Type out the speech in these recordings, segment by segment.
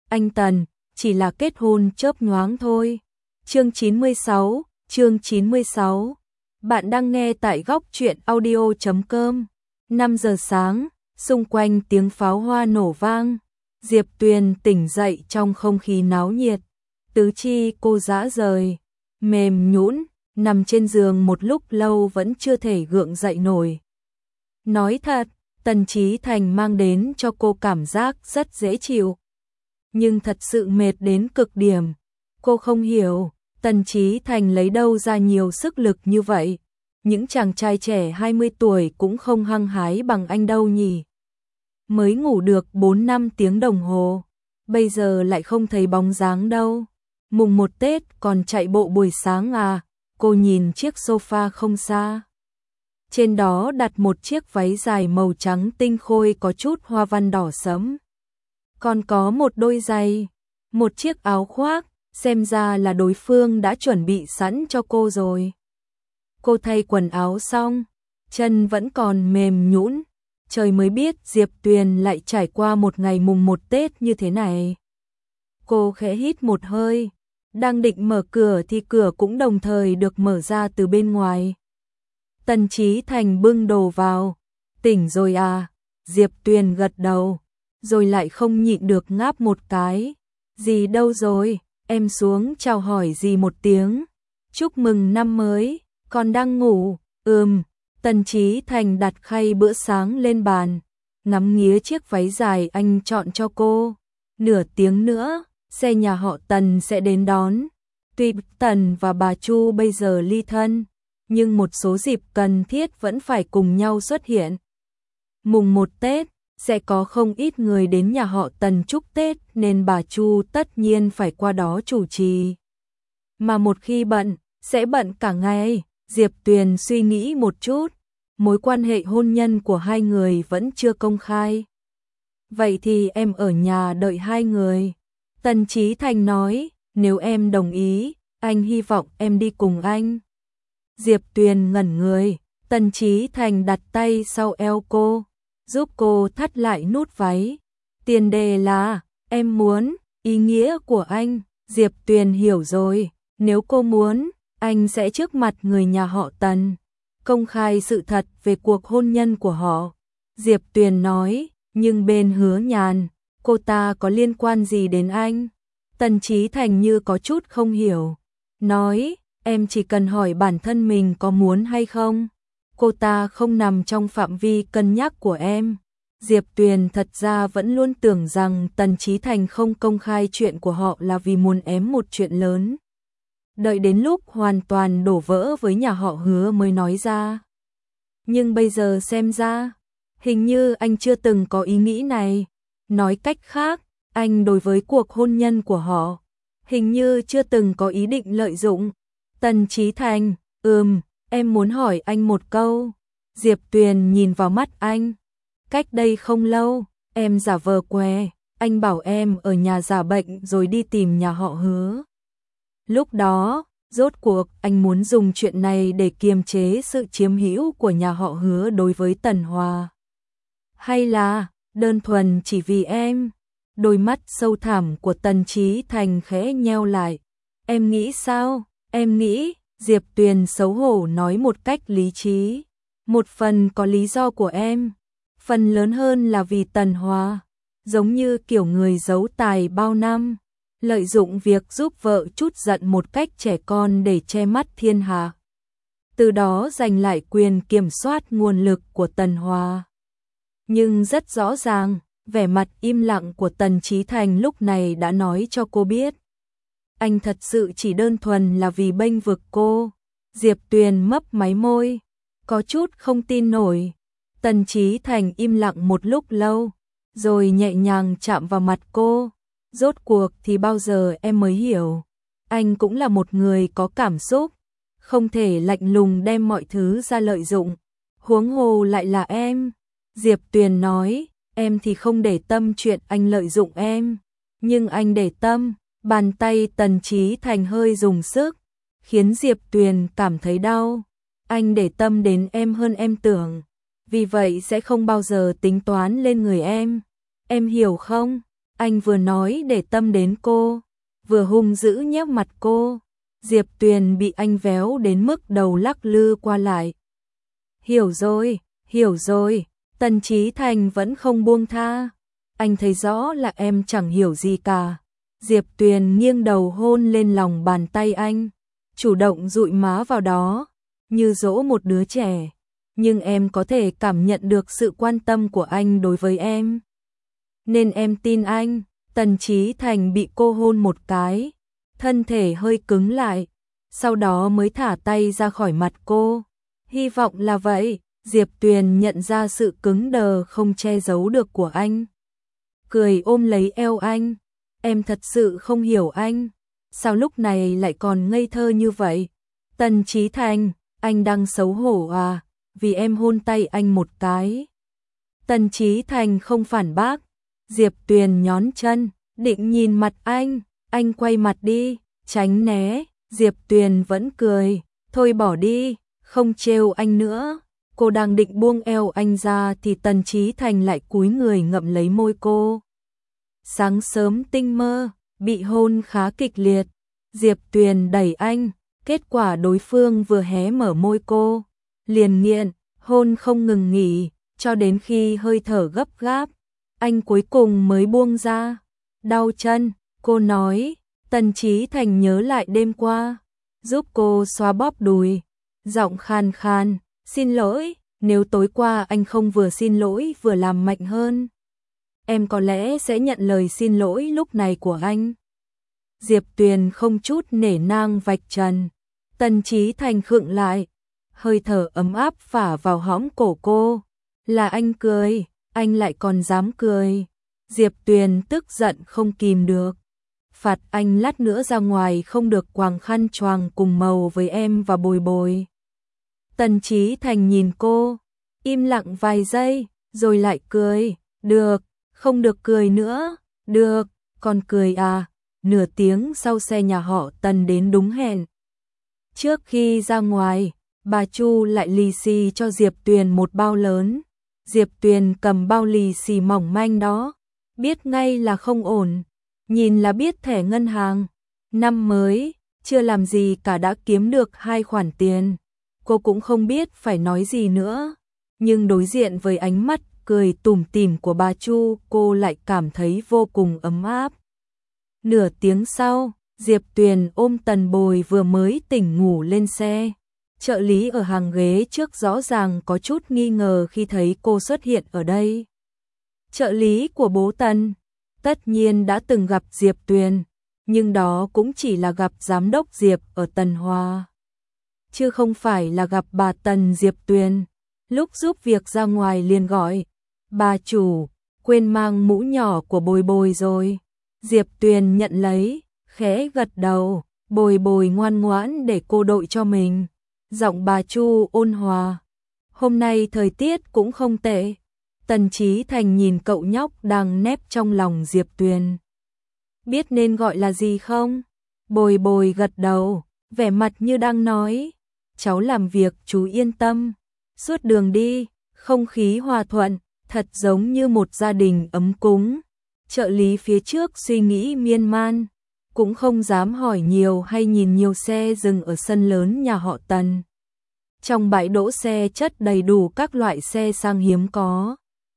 anh Tần, chỉ là kết hôn chớp nhoáng thôi. Chương 96. Bạn đang nghe tại góc truyện audio.com. 5 giờ sáng, xung quanh tiếng pháo hoa nổ vang. Diệp Tuyền tỉnh dậy trong không khí náo nhiệt. Tứ chi cô rã rời, mềm nhũn, nằm trên giường một lúc lâu vẫn chưa thể gượng dậy nổi. Nói thật, Tần Chí Thành mang đến cho cô cảm giác rất dễ chịu. Nhưng thật sự mệt đến cực điểm. Cô không hiểu, Tần Chí Thành lấy đâu ra nhiều sức lực như vậy. Những chàng trai trẻ 20 tuổi cũng không hăng hái bằng anh đâu nhỉ. Mới ngủ được 4-5 tiếng đồng hồ, bây giờ lại không thấy bóng dáng đâu. Mùng 1 Tết còn chạy bộ buổi sáng à? Cô nhìn chiếc sofa không xa. Trên đó đặt một chiếc váy dài màu trắng tinh khôi có chút hoa văn đỏ sẫm. Còn có một đôi giày, một chiếc áo khoác, xem ra là đối phương đã chuẩn bị sẵn cho cô rồi. Cô thay quần áo xong, chân vẫn còn mềm nhũn, trời mới biết Diệp Tuyền lại trải qua một ngày mùng 1 Tết như thế này. Cô khẽ hít một hơi, đang định mở cửa thì cửa cũng đồng thời được mở ra từ bên ngoài. Tần Chí Thành bưng đồ vào. Tỉnh rồi à? Diệp Tuyền gật đầu, rồi lại không nhịn được ngáp một cái. Dì đâu rồi? Em xuống chào hỏi dì một tiếng. Chúc mừng năm mới, con đang ngủ. Tần Chí Thành đặt khay bữa sáng lên bàn, ngắm nghía chiếc váy dài anh chọn cho cô. Nửa tiếng nữa, xe nhà họ Tần sẽ đến đón. Tuy Tần và bà Chu bây giờ ly thân, nhưng một số dịp cần thiết vẫn phải cùng nhau xuất hiện. Mùng 1 Tết, sẽ có không ít người đến nhà họ Tần chúc Tết nên bà Chu tất nhiên phải qua đó chủ trì. Mà một khi bận, sẽ bận cả ngày. Diệp Tuyền suy nghĩ một chút, mối quan hệ hôn nhân của hai người vẫn chưa công khai. Vậy thì em ở nhà đợi hai người. Tần Chí Thành nói, nếu em đồng ý, anh hy vọng em đi cùng anh. Diệp Tuyền ngẩn người, Tần Chí Thành đặt tay sau eo cô, giúp cô thắt lại nút váy. Tiền đề là, em muốn, ý nghĩa của anh, Diệp Tuyền hiểu rồi, nếu cô muốn, anh sẽ trước mặt người nhà họ Tần, công khai sự thật về cuộc hôn nhân của họ. Diệp Tuyền nói, nhưng bên Hứa Nhàn, cô ta có liên quan gì đến anh? Tần Chí Thành như có chút không hiểu, nói, em chỉ cần hỏi bản thân mình có muốn hay không. Cô ta không nằm trong phạm vi cân nhắc của em. Diệp Tuyền thật ra vẫn luôn tưởng rằng Tần Chí Thành không công khai chuyện của họ là vì muốn ém một chuyện lớn. Đợi đến lúc hoàn toàn đổ vỡ với nhà họ Hứa mới nói ra. Nhưng bây giờ xem ra, hình như anh chưa từng có ý nghĩ này. Nói cách khác, anh đối với cuộc hôn nhân của họ, hình như chưa từng có ý định lợi dụng. Tần Chí Thành, em muốn hỏi anh một câu. Diệp Tuyền nhìn vào mắt anh. Cách đây không lâu, em giả vờ què, anh bảo em ở nhà giả bệnh rồi đi tìm nhà họ Hứa. Lúc đó, rốt cuộc anh muốn dùng chuyện này để kiềm chế sự chiếm hữu của nhà họ Hứa đối với Tần Hòa. Hay là, đơn thuần chỉ vì em? Đôi mắt sâu thẳm của Tần Chí Thành khẽ nheo lại. Em nghĩ sao? Em nghĩ, Diệp Tuyền xấu hổ nói một cách lý trí. Một phần có lý do của em, phần lớn hơn là vì Tần Hòa, giống như kiểu người giấu tài bao năm, lợi dụng việc giúp vợ chút giận một cách trẻ con để che mắt thiên hạ. Từ đó giành lại quyền kiểm soát nguồn lực của Tần Hòa. Nhưng rất rõ ràng, vẻ mặt im lặng của Tần Chí Thành lúc này đã nói cho cô biết. Anh thật sự chỉ đơn thuần là vì bênh vực cô. Diệp Tuyền mấp máy môi, có chút không tin nổi. Tần Chí Thành im lặng một lúc lâu, rồi nhẹ nhàng chạm vào mặt cô. Rốt cuộc thì bao giờ em mới hiểu, anh cũng là một người có cảm xúc, không thể lạnh lùng đem mọi thứ ra lợi dụng, huống hồ lại là em. Diệp Tuyền nói, em thì không để tâm chuyện anh lợi dụng em, nhưng anh để tâm. Bàn tay Tần Chí Thành hơi dùng sức, khiến Diệp Tuyền cảm thấy đau. Anh để tâm đến em hơn em tưởng, vì vậy sẽ không bao giờ tính toán lên người em hiểu không? Anh vừa nói để tâm đến cô, vừa hung dữ nhéo mặt cô. Diệp Tuyền bị anh véo đến mức đầu lắc lư qua lại. Hiểu rồi, Tần Chí Thành vẫn không buông tha. Anh thấy rõ là em chẳng hiểu gì cả. Diệp Tuyền nghiêng đầu hôn lên lòng bàn tay anh, chủ động dụi má vào đó, như dỗ một đứa trẻ. Nhưng em có thể cảm nhận được sự quan tâm của anh đối với em. Nên em tin anh. Tần Chí Thành bị cô hôn một cái, thân thể hơi cứng lại, sau đó mới thả tay ra khỏi mặt cô. Hy vọng là vậy. Diệp Tuyền nhận ra sự cứng đờ không che giấu được của anh. Cười ôm lấy eo anh. Em thật sự không hiểu anh. Sao lúc này lại còn ngây thơ như vậy? Tần Chí Thành, anh đang xấu hổ à? Vì em hôn tay anh một cái. Tần Chí Thành không phản bác. Diệp Tuyền nhón chân, định nhìn mặt anh quay mặt đi, tránh né. Diệp Tuyền vẫn cười, thôi bỏ đi, không trêu anh nữa. Cô đang định buông eo anh ra thì Tần Chí Thành lại cúi người ngậm lấy môi cô. Sáng sớm tinh mơ, bị hôn khá kịch liệt. Diệp Tuyền đẩy anh, kết quả đối phương vừa hé mở môi cô, liền nghiện, hôn không ngừng nghỉ, cho đến khi hơi thở gấp gáp, anh cuối cùng mới buông ra. Đau chân, cô nói. Tần Chí Thành nhớ lại đêm qua, giúp cô xoa bóp đùi, giọng khàn khàn, xin lỗi, nếu tối qua anh không vừa xin lỗi vừa làm mạnh hơn, em có lẽ sẽ nhận lời xin lỗi lúc này của anh. Diệp Tuyền không chút nể nang vạch trần. Tần Chí Thành khựng lại, hơi thở ấm áp phả vào hõm cổ cô. Là anh cười, anh lại còn dám cười. Diệp Tuyền tức giận không kìm được. Phạt anh lát nữa ra ngoài không được quàng khăn choàng cùng màu với em và Bồi Bồi. Tần Chí Thành nhìn cô, im lặng vài giây, rồi lại cười. Được, không được cười nữa. Được, còn cười à? Nửa tiếng sau xe nhà họ Tần đến đúng hẹn. Trước khi ra ngoài, bà Chu lại lì xì cho Diệp Tuyền một bao lớn. Diệp Tuyền cầm bao lì xì mỏng manh đó, biết ngay là không ổn, nhìn là biết thẻ ngân hàng. Năm mới, chưa làm gì cả đã kiếm được 2 khoản tiền. Cô cũng không biết phải nói gì nữa, nhưng đối diện với ánh mắt cười tủm tỉm của bà Chu, cô lại cảm thấy vô cùng ấm áp. Nửa tiếng sau, Diệp Tuyền ôm Tần Bồi vừa mới tỉnh ngủ lên xe. Trợ lý ở hàng ghế trước rõ ràng có chút nghi ngờ khi thấy cô xuất hiện ở đây. Trợ lý của bố Tần, tất nhiên đã từng gặp Diệp Tuyền, nhưng đó cũng chỉ là gặp giám đốc Diệp ở Tần Hòa, chứ không phải là gặp bà Tần Diệp Tuyền. Lúc giúp việc ra ngoài liền gọi, bà chủ, quên mang mũ nhỏ của Bồi Bồi rồi. Diệp Tuyền nhận lấy, khẽ gật đầu, Bồi Bồi ngoan ngoãn để cô đội cho mình. Giọng bà Chu ôn hòa. Hôm nay thời tiết cũng không tệ. Tần Chí Thành nhìn cậu nhóc đang nép trong lòng Diệp Tuyền. Biết nên gọi là gì không? Bồi Bồi gật đầu, vẻ mặt như đang nói. Cháu làm việc chú yên tâm. Suốt đường đi, không khí hòa thuận, thật giống như một gia đình ấm cúng. Trợ lý phía trước suy nghĩ miên man, cũng không dám hỏi nhiều hay nhìn nhiều xe dừng ở sân lớn nhà họ Tần. Trong bãi đỗ xe chất đầy đủ các loại xe sang hiếm có.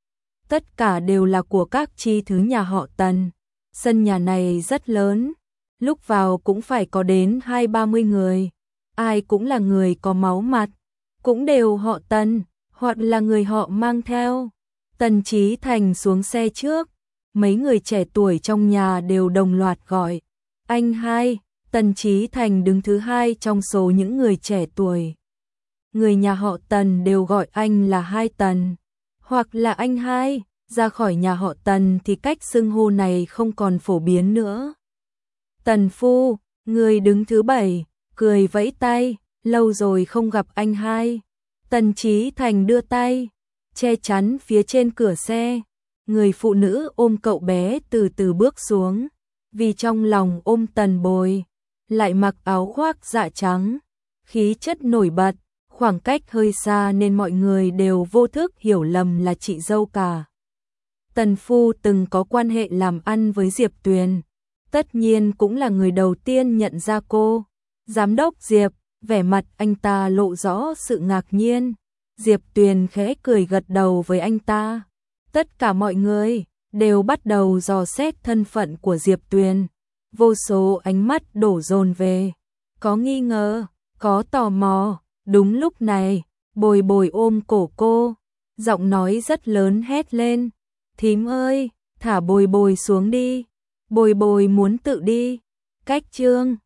Tất cả đều là của các chi thứ nhà họ Tần. Sân nhà này rất lớn, lúc vào cũng phải có đến 20-30 người. Ai cũng là người có máu mặt, cũng đều họ Tần, hoặc là người họ mang theo. Tần Chí Thành xuống xe trước, mấy người trẻ tuổi trong nhà đều đồng loạt gọi. Anh hai. Tần Chí Thành đứng thứ 2 trong số những người trẻ tuổi. Người nhà họ Tần đều gọi anh là Hai Tần, hoặc là anh hai. Ra khỏi nhà họ Tần thì cách xưng hô này không còn phổ biến nữa. Tần phu, người đứng thứ 7, cười vẫy tay, lâu rồi không gặp anh hai. Tần Chí Thành đưa tay, che chắn phía trên cửa xe. Người phụ nữ ôm cậu bé từ từ bước xuống, vì trong lòng ôm Tần Bồi, lại mặc áo khoác dạ trắng, khí chất nổi bật, khoảng cách hơi xa nên mọi người đều vô thức hiểu lầm là chị dâu cả. Tần Phu từng có quan hệ làm ăn với Diệp Tuyền, tất nhiên cũng là người đầu tiên nhận ra cô. Giám đốc Diệp, vẻ mặt anh ta lộ rõ sự ngạc nhiên. Diệp Tuyền khẽ cười gật đầu với anh ta. Tất cả mọi người đều bắt đầu dò xét thân phận của Diệp Tuyền. Vô số ánh mắt đổ dồn về. Có nghi ngờ, có tò mò. Đúng lúc này, Bồi Bồi ôm cổ cô, giọng nói rất lớn hét lên. Thím ơi, thả Bồi Bồi xuống đi. Bồi Bồi muốn tự đi. Cách Trương